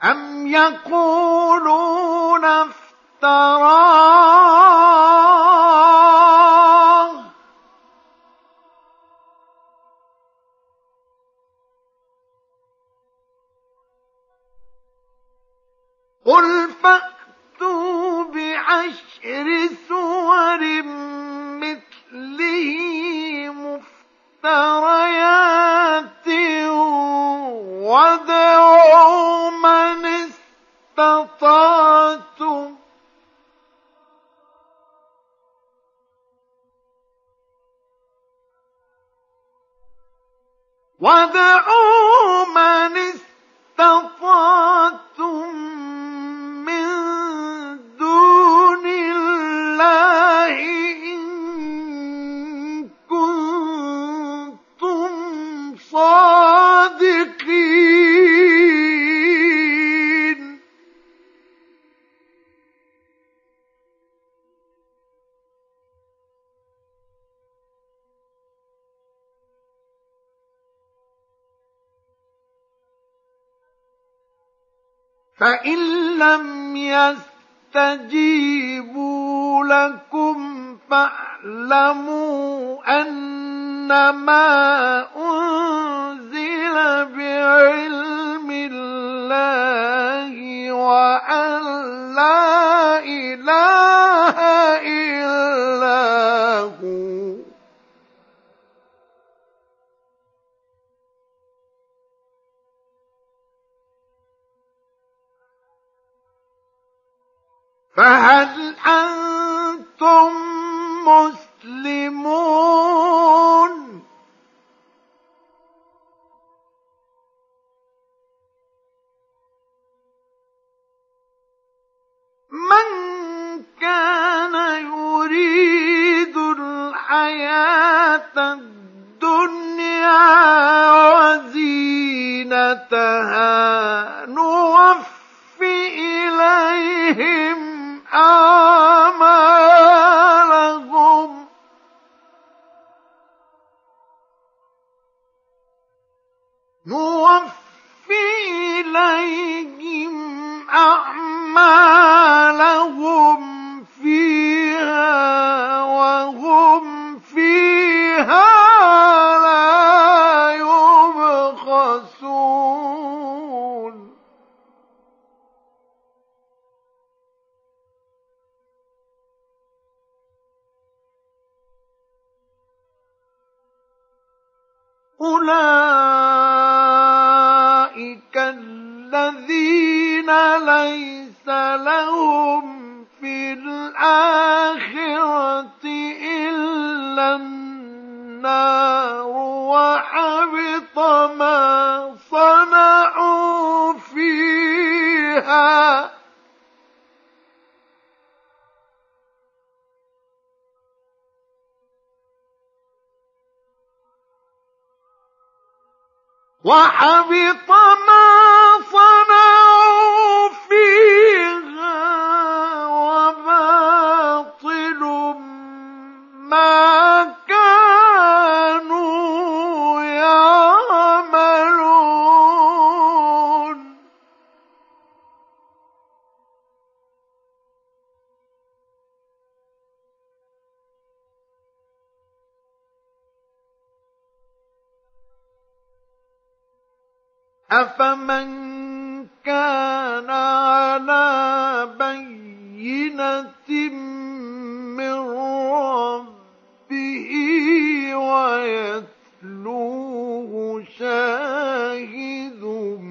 أَمْ يَقُولُونَ افْتَرَاهُ ۖ قُلْ فَأْتُوا بِعَشْرِ سُوَرٍ مِّثْلِهِ مُفْتَرَيَاتٍ وَادْعُوا مَنِ اسْتَطَعْتُمْ مِّن دُونِ اللَّهِ إِن كُنتُمْ صَادِقِينَ فَإِن لَّمْ يَسْتَجِيبُوا لَكُمْ فَاعْلَمُوا أَنَّمَا أُنزِلَ بِعِلْمِ اللَّهِ وَأَن لَّا إِلَٰهَ إِلَّا هُوَ ۖ فَهَلْ أَنتُم مُّسْلِمُونَ؟ مَن كَانَ يُرِيدُ الْحَيَاةَ الدُّنْيَا وَزِينَتَهَا نُوَفِّ إِلَيْهِمْ أَعْمَالَهُمْ فِيهَا وَهُمْ فِيهَا لَا يُبْخَسُونَ أُولَٰئِكَ الَّذِينَ لَيْسَ لَهُمْ فِي الْآخِرَةِ إِلَّا النَّارُ وَحَبِطَ مَا صَنَعُوا فِيهَا وَبَاطِلٌ مَّا كَانُوا يَعْمَلُونَ أَفَمَن كَانَ عَلَىٰ بَيِّنَةٍ مِّن رَّبِّهِ وَيَتْلُوهُ شَاهِدٌ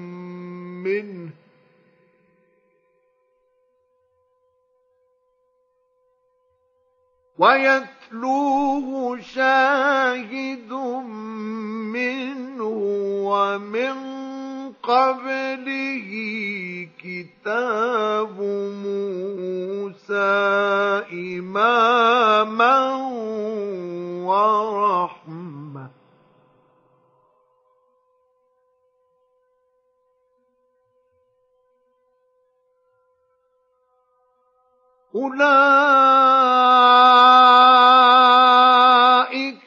مِّنْهُ وَمِن قَبْلِهِ كِتَابُ مُوسَىٰ إِمَامًا وَرَحْمَةً ۚ أُولَٰئِكَ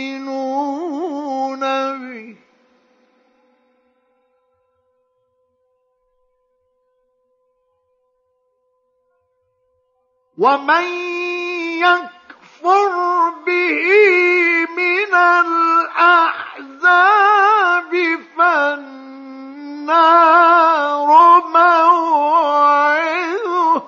يُؤْمِنُونَ بِهِ ۚ ومن يكفر به من الأحزاب فالنار موعده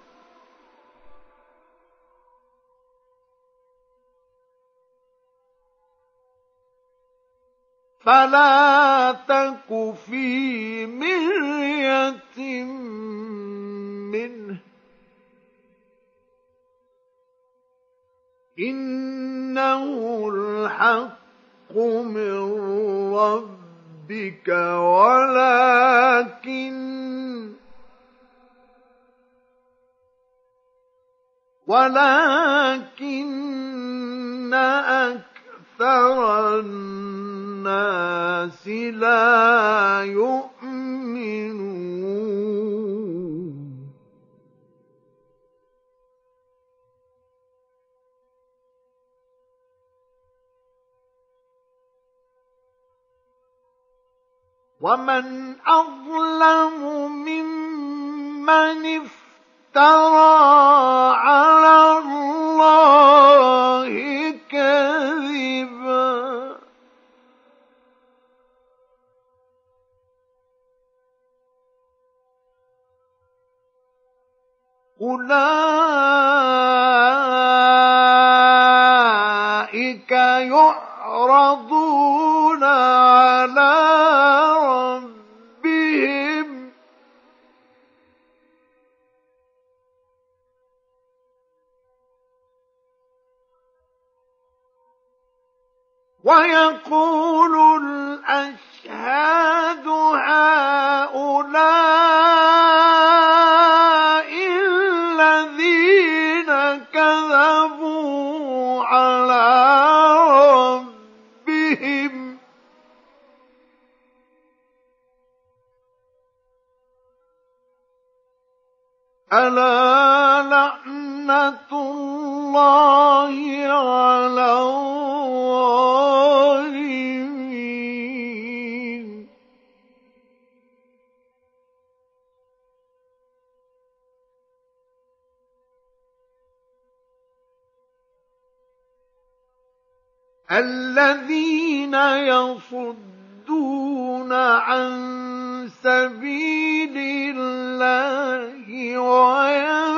فلا تك في مرية منه إنه الحق من ربك ولكن أكثر الناس لا يؤمنون ومن أظلم ممن افترى على الله كذبا أولئك يعرضون على ربهم ويقول الأشهاد هؤلاء الذين كذبوا على ربهم ألا لعنة الله على الظالمين الذين يصدون عن سبيل الله